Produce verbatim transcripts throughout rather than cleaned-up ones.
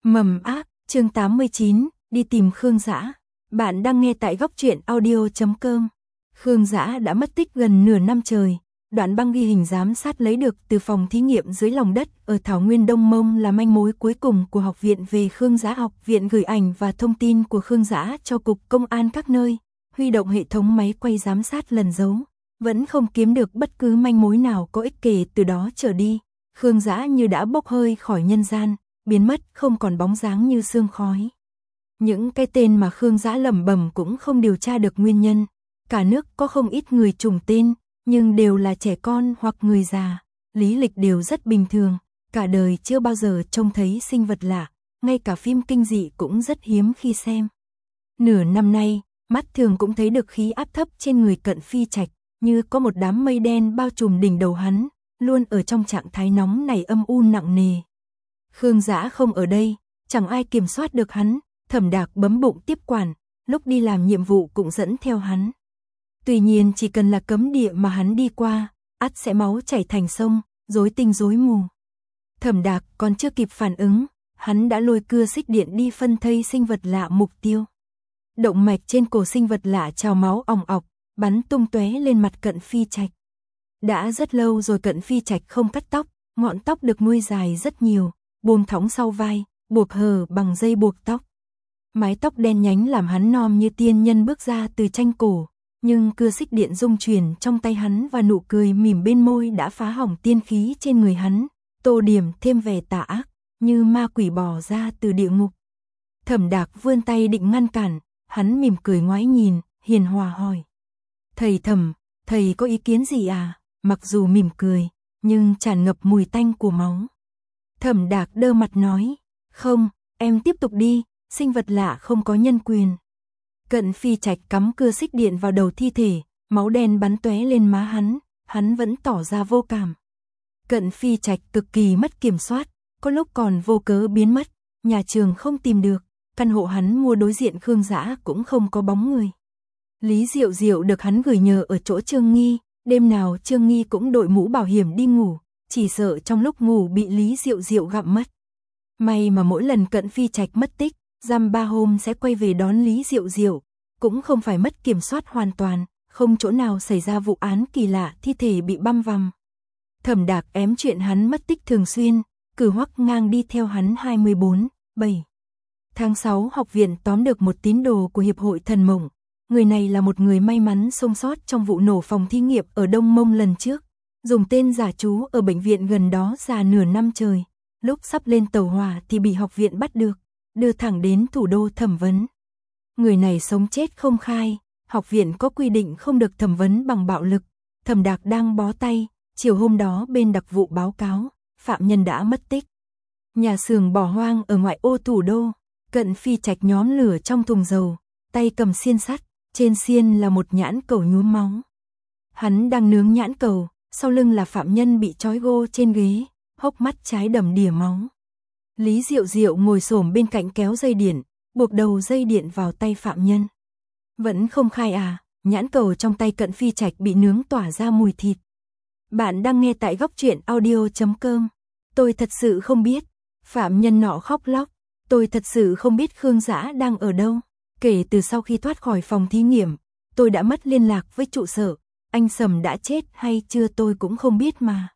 Mầm ác, chương tám mươi chín, đi tìm Khương Dã. Bạn đang nghe tại góc truyện audio chấm com. Khương Dã đã mất tích gần nửa năm trời. Đoạn băng ghi hình giám sát lấy được từ phòng thí nghiệm dưới lòng đất ở Thảo Nguyên Đông Mông là manh mối cuối cùng của học viện về Khương Dã. Học viện gửi ảnh và thông tin của Khương Dã cho cục công an các nơi, huy động hệ thống máy quay giám sát lần dấu, vẫn không kiếm được bất cứ manh mối nào có ích kể. Từ đó trở đi, Khương Dã như đã bốc hơi khỏi nhân gian, biến mất không còn bóng dáng như sương khói. Những cái tên mà Khương Dã lẩm bẩm cũng không điều tra được nguyên nhân. Cả nước có không ít người trùng tên, nhưng đều là trẻ con hoặc người già, lý lịch đều rất bình thường, cả đời chưa bao giờ trông thấy sinh vật lạ, ngay cả phim kinh dị cũng rất hiếm khi xem. Nửa năm nay, mắt thường cũng thấy được khí áp thấp trên người Cận Phi Trạch, như có một đám mây đen bao trùm đỉnh đầu hắn, luôn ở trong trạng thái nóng này âm u nặng nề. Khương Dã không ở đây, chẳng ai kiểm soát được hắn. Thẩm Đạc bấm bụng tiếp quản, lúc đi làm nhiệm vụ cũng dẫn theo hắn. Tuy nhiên chỉ cần là cấm địa mà hắn đi qua, ắt sẽ máu chảy thành sông, rối tinh rối mù. Thẩm Đạc còn chưa kịp phản ứng, hắn đã lôi cưa xích điện đi phân thây sinh vật lạ mục tiêu. Động mạch trên cổ sinh vật lạ trào máu òng ọc, bắn tung tóe lên mặt Cận Phi Trạch. Đã rất lâu rồi Cận Phi Trạch không cắt tóc, ngọn tóc được nuôi dài rất nhiều, buông thõng sau vai, buộc hờ bằng dây buộc tóc. Mái tóc đen nhánh làm hắn non như tiên nhân bước ra từ tranh cổ, nhưng cưa xích điện rung chuyển trong tay hắn và nụ cười mỉm bên môi đã phá hỏng tiên khí trên người hắn, tô điểm thêm vẻ tà ác, như ma quỷ bò ra từ địa ngục. Thẩm Đạc vươn tay định ngăn cản, hắn mỉm cười ngoái nhìn, hiền hòa hỏi: "Thầy Thẩm, thầy có ý kiến gì à?" Mặc dù mỉm cười, nhưng tràn ngập mùi tanh của máu. Thẩm Đạc đơ mặt nói: "Không, em tiếp tục đi, sinh vật lạ không có nhân quyền." Cận Phi Trạch cắm cưa xích điện vào đầu thi thể, máu đen bắn tóe lên má hắn, hắn vẫn tỏ ra vô cảm. Cận Phi Trạch cực kỳ mất kiểm soát, có lúc còn vô cớ biến mất, nhà trường không tìm được, căn hộ hắn mua đối diện Khương Dã cũng không có bóng người. Lý Diệu Diệu được hắn gửi nhờ ở chỗ Trương Nghi, đêm nào Trương Nghi cũng đội mũ bảo hiểm đi ngủ, chỉ sợ trong lúc ngủ bị Lý Diệu Diệu gặm mất. May mà mỗi lần Cận Phi Trạch mất tích, dăm ba hôm sẽ quay về đón Lý Diệu Diệu, cũng không phải mất kiểm soát hoàn toàn, không chỗ nào xảy ra vụ án kỳ lạ thi thể bị băm vằm. Thẩm Đạc ém chuyện hắn mất tích thường xuyên, cử Hoắc Ngang đi theo hắn hai mươi bốn, bảy. Tháng sáu học viện tóm được một tín đồ của Hiệp hội Thần Mộng. Người này là một người may mắn sống sót trong vụ nổ phòng thí nghiệm ở Đông Mông lần trước, dùng tên giả trú ở bệnh viện gần đó già nửa năm trời. Lúc sắp lên tàu hỏa thì bị học viện bắt được, đưa thẳng đến thủ đô thẩm vấn. Người này sống chết không khai, học viện có quy định không được thẩm vấn bằng bạo lực. Thẩm Đạc đang bó tay, chiều hôm đó bên đặc vụ báo cáo, phạm nhân đã mất tích. Nhà xưởng bỏ hoang ở ngoại ô thủ đô, Cận Phi Trạch nhóm lửa trong thùng dầu, tay cầm xiên sắt, trên xiên là một nhãn cầu nhuốm máu. Hắn đang nướng nhãn cầu, sau lưng là phạm nhân bị trói gô trên ghế, hốc mắt trái đầm đìa máu. Lý Diệu Diệu ngồi xổm bên cạnh kéo dây điện, buộc đầu dây điện vào tay phạm nhân. Vẫn không khai à? Nhãn cầu trong tay Cận Phi Trạch bị nướng tỏa ra mùi thịt. Bạn đang nghe tại góc truyện audio chấm com. Tôi thật sự không biết. Phạm nhân nọ khóc lóc. Tôi thật sự không biết Khương Dã đang ở đâu. Kể từ sau khi thoát khỏi phòng thí nghiệm, tôi đã mất liên lạc với trụ sở. Anh Sầm đã chết hay chưa tôi cũng không biết mà.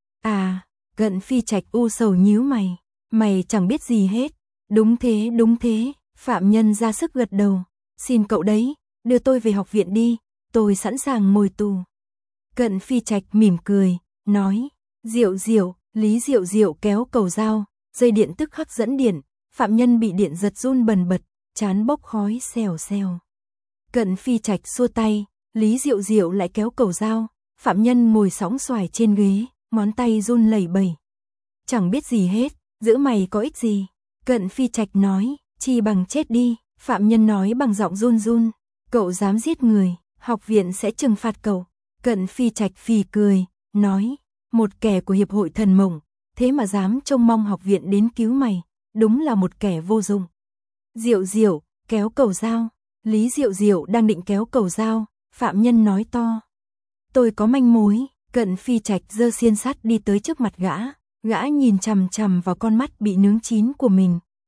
À, Cận Phi Trạch u sầu nhíu mày. Mày chẳng biết gì hết. Đúng thế, đúng thế. Phạm nhân ra sức gật đầu. Xin cậu đấy, đưa tôi về học viện đi, tôi sẵn sàng ngồi tù. Cận Phi Trạch mỉm cười, nói: Diệu Diệu. Lý Diệu Diệu kéo cầu dao, dây điện tức khắc dẫn điện, phạm nhân bị điện giật run bần bật, trán bốc khói xèo xèo. Cận Phi Trạch xua tay, Lý Diệu Diệu lại kéo cầu dao, phạm nhân ngồi sóng xoài trên ghế, ngón tay run lẩy bẩy. Chẳng biết gì hết, giữ mày có ích gì? Cận Phi Trạch nói: Chi bằng chết đi. Phạm nhân nói bằng giọng run run: Cậu dám giết người, học viện sẽ trừng phạt cậu. Cận Phi Trạch phì cười, nói: Một kẻ của Hiệp hội Thần Mộng, thế mà dám trông mong học viện đến cứu mày, đúng là một kẻ vô dụng. Diệu Diệu, kéo cầu dao. Lý Diệu Diệu đang định kéo cầu dao, phạm nhân nói to: Tôi có manh mối. Cận Phi Trạch giơ xiên sắt đi tới trước mặt gã, gã nhìn chằm chằm vào con mắt bị nướng chín của mình,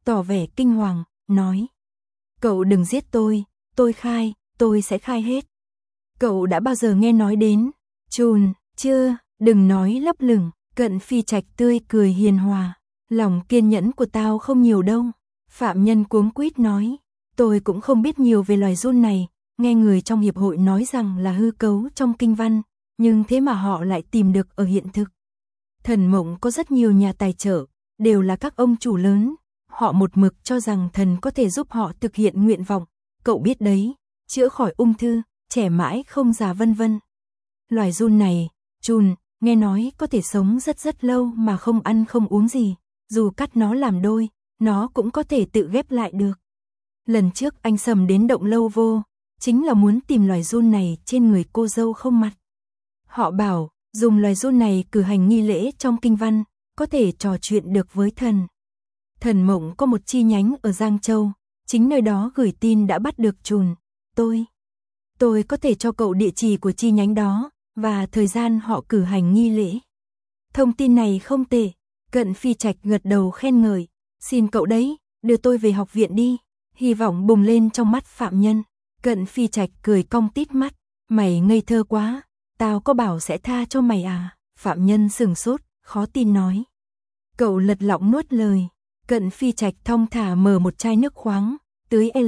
tỏ vẻ kinh hoàng, nói. Cậu đừng giết tôi, tôi khai, tôi sẽ khai hết. Cậu đã bao giờ nghe nói đến Chùn, chưa, đừng nói lấp lửng, Cận Phi Trạch tươi cười hiền hòa. Lòng kiên nhẫn của tao không nhiều đâu. Phạm Nhân cuống quýt nói. Tôi cũng không biết nhiều về loài giun này, nghe người trong hiệp hội nói rằng là hư cấu trong kinh văn, nhưng thế mà họ lại tìm được ở hiện thực. Thần Mộng có rất nhiều nhà tài trợ, đều là các ông chủ lớn, họ một mực cho rằng thần có thể giúp họ thực hiện nguyện vọng, cậu biết đấy, chữa khỏi ung thư, trẻ mãi không già vân vân. Loài giun này, Chùn, nghe nói có thể sống rất rất lâu mà không ăn không uống gì, dù cắt nó làm đôi, nó cũng có thể tự ghép lại được. Lần trước anh Sầm đến động Lâu Vô, chính là muốn tìm loài giun này trên người cô dâu không mặt. Họ bảo, dùng loài giun này cử hành nghi lễ trong kinh văn, có thể trò chuyện được với thần. Thần Mộng có một chi nhánh ở Giang Châu, chính nơi đó gửi tin đã bắt được Chùn. Tôi, tôi có thể cho cậu địa chỉ của chi nhánh đó, và thời gian họ cử hành nghi lễ. Thông tin này không tệ, Cận Phi Trạch gật đầu khen ngợi, xin cậu đấy, đưa tôi về học viện đi. Hy vọng bùng lên trong mắt Phạm Nhân. Cận Phi Trạch cười cong tít mắt, mày ngây thơ quá, tao có bảo sẽ tha cho mày à? Phạm Nhân sừng sốt, khó tin nói. Cậu lật lọng nuốt lời. Cận Phi Trạch thong thả mở một chai nước khoáng, tưới L,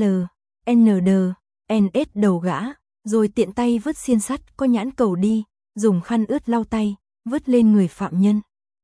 N D, N S đầu gã, rồi tiện tay vứt xiên sắt có nhãn cầu đi, dùng khăn ướt lau tay, vứt lên người Phạm Nhân.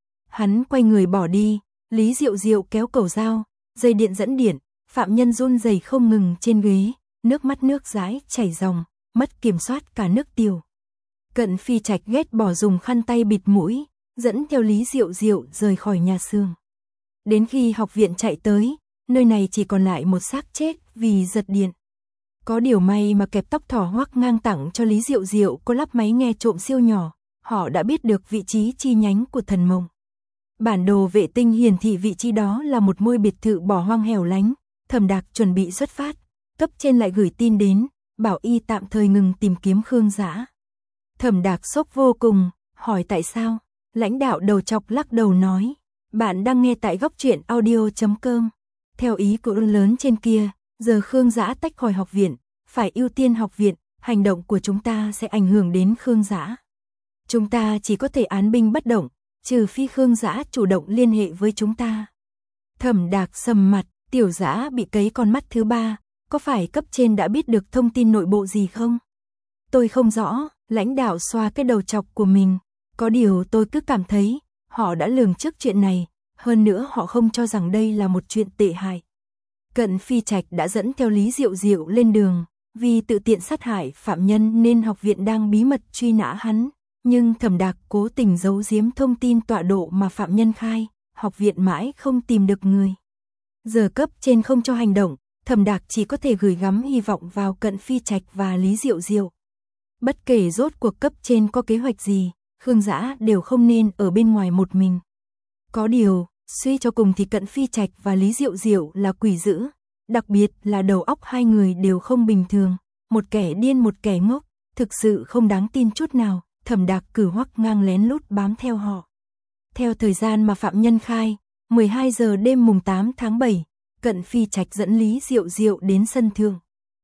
Hắn quay người bỏ đi, Lý Diệu Diệu kéo cầu dao, dây điện dẫn điện, Phạm Nhân run rẩy không ngừng trên ghế, nước mắt nước dãi chảy ròng, mất kiểm soát cả nước tiểu. Cận Phi Trạch ghét bỏ dùng khăn tay bịt mũi, dẫn theo Lý Diệu Diệu rời khỏi nhà xương. Đến khi học viện chạy tới, nơi này chỉ còn lại một xác chết vì giật điện. Có điều may mà kẹp tóc thỏ Hoắc Ngang tặng cho Lý Diệu Diệu có lắp máy nghe trộm siêu nhỏ, họ đã biết được vị trí chi nhánh của Thần Mộng. Bản đồ vệ tinh hiển thị vị trí đó là một ngôi biệt thự bỏ hoang hẻo lánh. Thẩm Đạc chuẩn bị xuất phát, cấp trên lại gửi tin đến, bảo y tạm thời ngừng tìm kiếm Khương Dã. Thẩm Đạc sốc vô cùng, hỏi tại sao? Lãnh đạo đầu chọc lắc đầu nói, bạn đang nghe tại góc truyện audio chấm com. Theo ý của ơn lớn trên kia, giờ Khương Dã tách khỏi học viện, phải ưu tiên học viện, hành động của chúng ta sẽ ảnh hưởng đến Khương Dã. Chúng ta chỉ có thể án binh bất động, trừ phi Khương Dã chủ động liên hệ với chúng ta. Thẩm Đạc sầm mặt. Tiểu Dã bị cấy con mắt thứ ba, có phải cấp trên đã biết được thông tin nội bộ gì không? Tôi không rõ, lãnh đạo xoa cái đầu chọc của mình, có điều tôi cứ cảm thấy, họ đã lường trước chuyện này, hơn nữa họ không cho rằng đây là một chuyện tệ hại. Cận Phi Trạch đã dẫn theo Lý Diệu Diệu lên đường, vì tự tiện sát hại Phạm Nhân nên học viện đang bí mật truy nã hắn, nhưng Thẩm Đạc cố tình giấu giếm thông tin tọa độ mà Phạm Nhân khai, học viện mãi không tìm được người. Giờ cấp trên không cho hành động, Thẩm Đạc chỉ có thể gửi gắm hy vọng vào Cận Phi Trạch và Lý Diệu Diệu. Bất kể rốt cuộc cấp trên có kế hoạch gì, Khương Dã đều không nên ở bên ngoài một mình. Có điều, suy cho cùng thì Cận Phi Trạch và Lý Diệu Diệu là quỷ dữ, đặc biệt là đầu óc hai người đều không bình thường, một kẻ điên một kẻ ngốc, thực sự không đáng tin chút nào. Thẩm Đạc cử Hoắc Ngang lén lút bám theo họ. Theo thời gian mà Phạm Nhân khai, mười hai giờ đêm mùng tám tháng bảy, Cận Phi Trạch dẫn Lý Diệu Diệu đến sân thượng.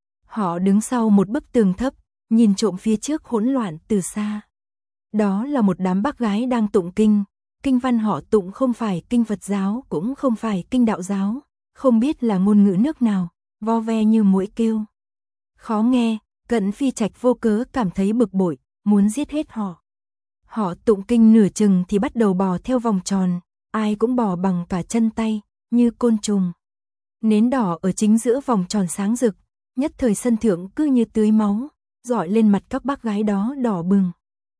Họ đứng sau một bức tường thấp, nhìn trộm phía trước hỗn loạn từ xa. Đó là một đám bác gái đang tụng kinh, kinh văn họ tụng không phải kinh Phật giáo cũng không phải kinh đạo giáo, không biết là ngôn ngữ nước nào, vo ve như muỗi kêu. Khó nghe, Cận Phi Trạch vô cớ cảm thấy bực bội, muốn giết hết họ. Họ tụng kinh nửa chừng thì bắt đầu bò theo vòng tròn, ai cũng bò bằng cả chân tay, như côn trùng. Nến đỏ ở chính giữa vòng tròn sáng rực, nhất thời sân thượng cứ như tưới máu, rọi lên mặt các bác gái đó đỏ bừng.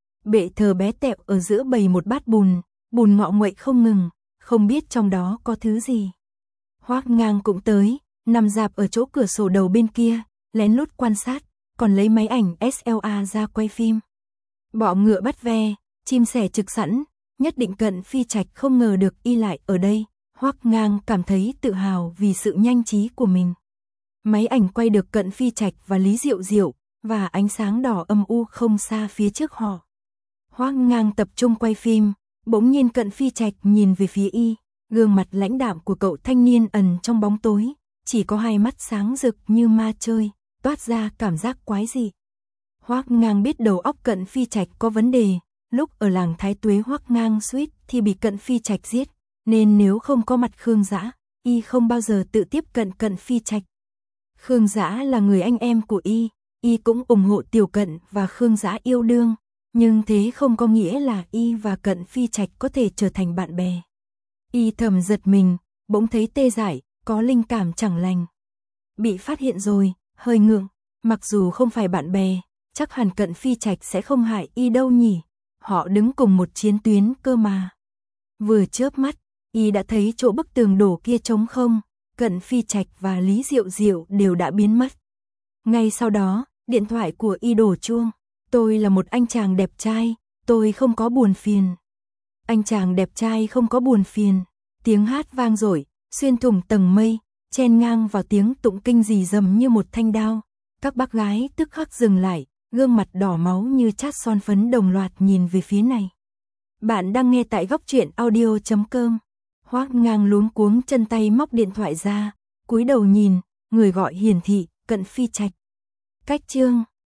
Bệ thờ bé tẹo ở giữa bày một bát bùn, bùn ngọ nguậy không ngừng, không biết trong đó có thứ gì. Hoắc Ngang cũng tới, nằm rạp ở chỗ cửa sổ đầu bên kia, lén lút quan sát, còn lấy máy ảnh ét lờ a ra quay phim. Bọ ngựa bắt ve, chim sẻ trực sẵn, nhất định Cận Phi Trạch không ngờ được y lại ở đây. Hoắc Ngang cảm thấy tự hào vì sự nhanh trí của mình. Máy ảnh quay được Cận Phi Trạch và Lý Diệu Diệu, và ánh sáng đỏ âm u không xa phía trước họ. Hoắc Ngang tập trung quay phim, bỗng nhiên Cận Phi Trạch nhìn về phía y, Gương mặt lãnh đạm của cậu thanh niên ẩn trong bóng tối, chỉ có hai mắt sáng rực như ma chơi, toát ra cảm giác quái dị. Hoắc Ngang biết đầu óc Cận Phi Trạch có vấn đề, lúc ở làng Thái Tuế Hoắc Ngang suýt thì bị Cận Phi Trạch giết, nên nếu không có mặt Khương Dã, y không bao giờ tự tiếp cận Cận Phi Trạch. Khương Dã là người anh em của y, y cũng ủng hộ Tiểu Cận và Khương Dã yêu đương, nhưng thế không có nghĩa là y và Cận Phi Trạch có thể trở thành bạn bè. Y thầm giật mình, bỗng thấy tê dại, có linh cảm chẳng lành. Bị phát hiện rồi, hơi ngượng, mặc dù không phải bạn bè, chắc hẳn Cận Phi Trạch sẽ không hại y đâu nhỉ, họ đứng cùng một chiến tuyến cơ mà. Vừa chớp mắt, y đã thấy chỗ bức tường đổ kia trống không, Cận Phi Trạch và Lý Diệu Diệu đều đã biến mất. Ngay sau đó, điện thoại của y đổ chuông, tôi là một anh chàng đẹp trai, tôi không có buồn phiền. Anh chàng đẹp trai không có buồn phiền, tiếng hát vang dội, xuyên thủng tầng mây, chen ngang vào tiếng tụng kinh rì rầm như một thanh đao. Các bác gái tức khắc dừng lại, gương mặt đỏ máu như chát son phấn đồng loạt nhìn về phía này. Bạn đang nghe tại góc truyện audio chấm com. Hoắc Ngang luống cuống chân tay móc điện thoại ra, cúi đầu nhìn, người gọi hiển thị, Cận Phi Trạch. Cách chương